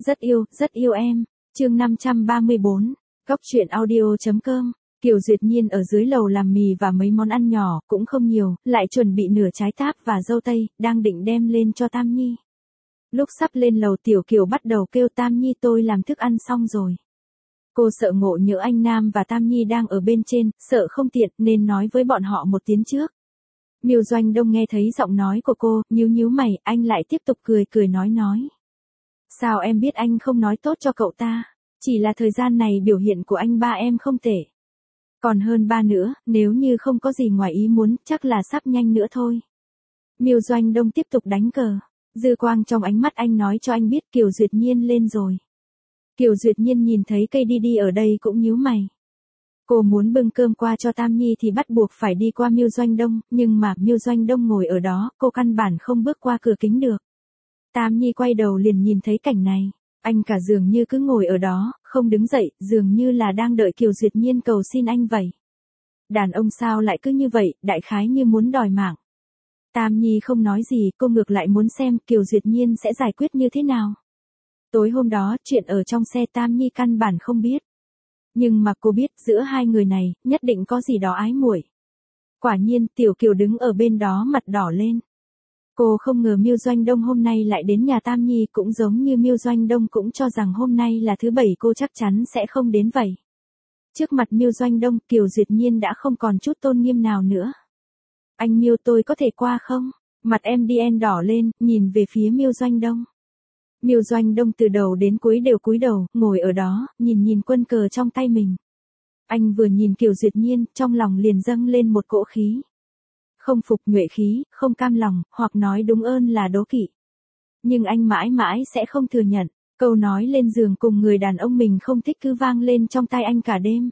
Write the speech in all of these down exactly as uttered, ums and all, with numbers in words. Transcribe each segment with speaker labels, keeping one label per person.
Speaker 1: Rất yêu, rất yêu em. Chương năm trăm ba mươi bốn. Góc truyện audio chấm com. Kiều Duyệt Nhiên ở dưới lầu làm mì và mấy món ăn nhỏ, cũng không nhiều, lại chuẩn bị nửa trái táp và dâu tây, đang định đem lên cho Tam Nhi. Lúc sắp lên lầu Tiểu Kiều bắt đầu kêu Tam Nhi tôi làm thức ăn xong rồi. Cô sợ ngộ nhỡ anh Nam và Tam Nhi đang ở bên trên, sợ không tiện nên nói với bọn họ một tiếng trước. Miêu Doanh Đông nghe thấy giọng nói của cô, nhíu nhíu mày, anh lại tiếp tục cười cười nói nói. Sao em biết anh không nói tốt cho cậu ta? Chỉ là thời gian này biểu hiện của anh ba em không tệ. Còn hơn ba nữa, nếu như không có gì ngoài ý muốn, chắc là sắp nhanh nữa thôi. Miêu Doanh Đông tiếp tục đánh cờ. Dư quang trong ánh mắt anh nói cho anh biết Kiều Duyệt Nhiên lên rồi. Kiều Duyệt Nhiên nhìn thấy cây đi đi ở đây cũng nhíu mày. Cô muốn bưng cơm qua cho Tam Nhi thì bắt buộc phải đi qua Miêu Doanh Đông, nhưng mà Miêu Doanh Đông ngồi ở đó, cô căn bản không bước qua cửa kính được. Tam Nhi quay đầu liền nhìn thấy cảnh này, anh cả dường như cứ ngồi ở đó, không đứng dậy, dường như là đang đợi Kiều Duyệt Nhiên cầu xin anh vậy. Đàn ông sao lại cứ như vậy, đại khái như muốn đòi mạng. Tam Nhi không nói gì, cô ngược lại muốn xem Kiều Duyệt Nhiên sẽ giải quyết như thế nào. Tối hôm đó, chuyện ở trong xe Tam Nhi căn bản không biết. Nhưng mà cô biết giữa hai người này, nhất định có gì đó ái muội. Quả nhiên, Tiểu Kiều đứng ở bên đó mặt đỏ lên. Cô không ngờ Miêu Doanh Đông hôm nay lại đến nhà Tam Nhi, cũng giống như Miêu Doanh Đông cũng cho rằng hôm nay là thứ bảy cô chắc chắn sẽ không đến vậy. Trước mặt Miêu Doanh Đông, Kiều Duyệt Nhiên đã không còn chút tôn nghiêm nào nữa. Anh Miêu, tôi có thể qua không? Mặt em đi en đỏ lên, nhìn về phía Miêu Doanh Đông. Miêu Doanh Đông từ đầu đến cuối đều cúi đầu, ngồi ở đó, nhìn nhìn quân cờ trong tay mình. Anh vừa nhìn Kiều Duyệt Nhiên, trong lòng liền dâng lên một cỗ khí. Không phục, nhuệ khí, không cam lòng, hoặc nói đúng hơn là đố kỵ. Nhưng anh mãi mãi sẽ không thừa nhận, câu nói lên giường cùng người đàn ông mình không thích cứ vang lên trong tai anh cả đêm.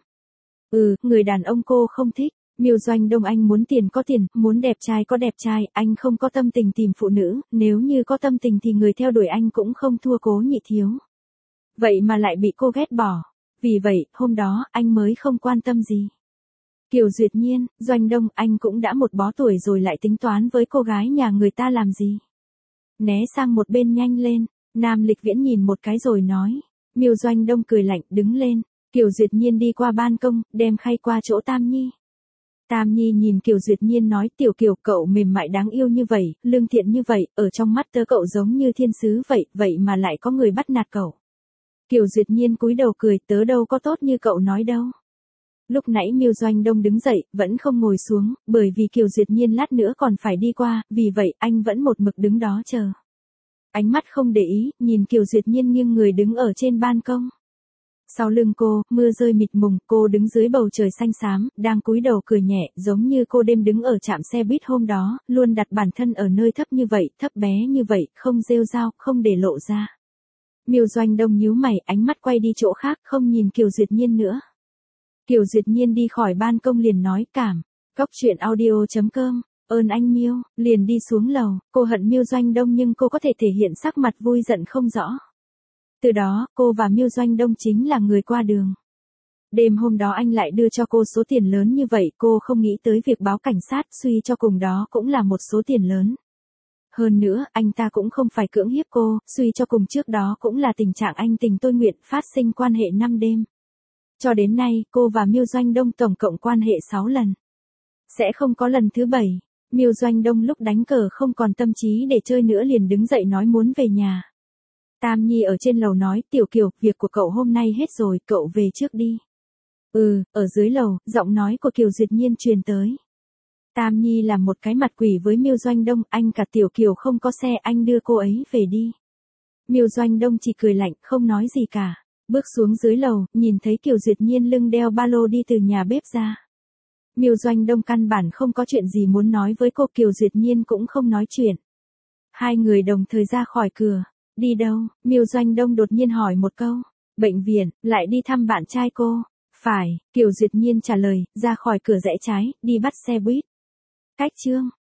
Speaker 1: Ừ, người đàn ông cô không thích. Miêu Doanh Đông anh muốn tiền có tiền, muốn đẹp trai có đẹp trai, anh không có tâm tình tìm phụ nữ, nếu như có tâm tình thì người theo đuổi anh cũng không thua Cố Nhị Thiếu. Vậy mà lại bị cô ghét bỏ. Vì vậy, hôm đó, anh mới không quan tâm gì. Kiều Duyệt Nhiên, Doanh Đông, anh cũng đã một bó tuổi rồi lại tính toán với cô gái nhà người ta làm gì. Né sang một bên nhanh lên, Nam Lịch Viễn nhìn một cái rồi nói. Miêu Doanh Đông cười lạnh, đứng lên. Kiều Duyệt Nhiên đi qua ban công, đem khay qua chỗ Tam Nhi. Tam Nhi nhìn Kiều Duyệt Nhiên nói, Tiểu Kiều, cậu mềm mại đáng yêu như vậy, lương thiện như vậy, ở trong mắt tớ cậu giống như thiên sứ vậy, vậy mà lại có người bắt nạt cậu. Kiều Duyệt Nhiên cúi đầu cười, tớ đâu có tốt như cậu nói đâu. Lúc nãy Miêu Doanh Đông đứng dậy, vẫn không ngồi xuống, bởi vì Kiều Duyệt Nhiên lát nữa còn phải đi qua, vì vậy anh vẫn một mực đứng đó chờ. Ánh mắt không để ý, nhìn Kiều Duyệt Nhiên nghiêng người đứng ở trên ban công. Sau lưng cô, mưa rơi mịt mùng, cô đứng dưới bầu trời xanh xám, đang cúi đầu cười nhẹ, giống như cô đêm đứng ở trạm xe buýt hôm đó, luôn đặt bản thân ở nơi thấp như vậy, thấp bé như vậy, không rêu rao, không để lộ ra. Miêu Doanh Đông nhíu mày, ánh mắt quay đi chỗ khác, không nhìn Kiều Duyệt Nhiên nữa. Kiều Duyệt Nhiên đi khỏi ban công liền nói cảm. Góc truyện audio chấm com. Ơn anh Miêu, liền đi xuống lầu, cô hận Miêu Doanh Đông nhưng cô có thể thể hiện sắc mặt vui giận không rõ. Từ đó, cô và Miêu Doanh Đông chính là người qua đường. Đêm hôm đó anh lại đưa cho cô số tiền lớn như vậy, cô không nghĩ tới việc báo cảnh sát, suy cho cùng đó cũng là một số tiền lớn. Hơn nữa, anh ta cũng không phải cưỡng hiếp cô, suy cho cùng trước đó cũng là tình trạng anh tình tôi nguyện, phát sinh quan hệ năm đêm. Cho đến nay, cô và Miêu Doanh Đông tổng cộng quan hệ sáu lần. Sẽ không có lần thứ bảy. Miêu Doanh Đông lúc đánh cờ không còn tâm trí để chơi nữa liền đứng dậy nói muốn về nhà. Tam Nhi ở trên lầu nói, Tiểu Kiều, việc của cậu hôm nay hết rồi, cậu về trước đi. Ừ, ở dưới lầu, giọng nói của Kiều Duyệt Nhiên truyền tới. Tam Nhi làm một cái mặt quỷ với Miêu Doanh Đông, anh cả Tiểu Kiều không có xe, anh đưa cô ấy về đi. Miêu Doanh Đông chỉ cười lạnh, không nói gì cả. Bước xuống dưới lầu, nhìn thấy Kiều Duyệt Nhiên lưng đeo ba lô đi từ nhà bếp ra. Miêu Doanh Đông căn bản không có chuyện gì muốn nói với cô, Kiều Duyệt Nhiên cũng không nói chuyện. Hai người đồng thời ra khỏi cửa. Đi đâu? Miêu Doanh Đông đột nhiên hỏi một câu. Bệnh viện, lại đi thăm bạn trai cô. Phải, Kiều Duyệt Nhiên trả lời, ra khỏi cửa rẽ trái, đi bắt xe buýt. Cách chương.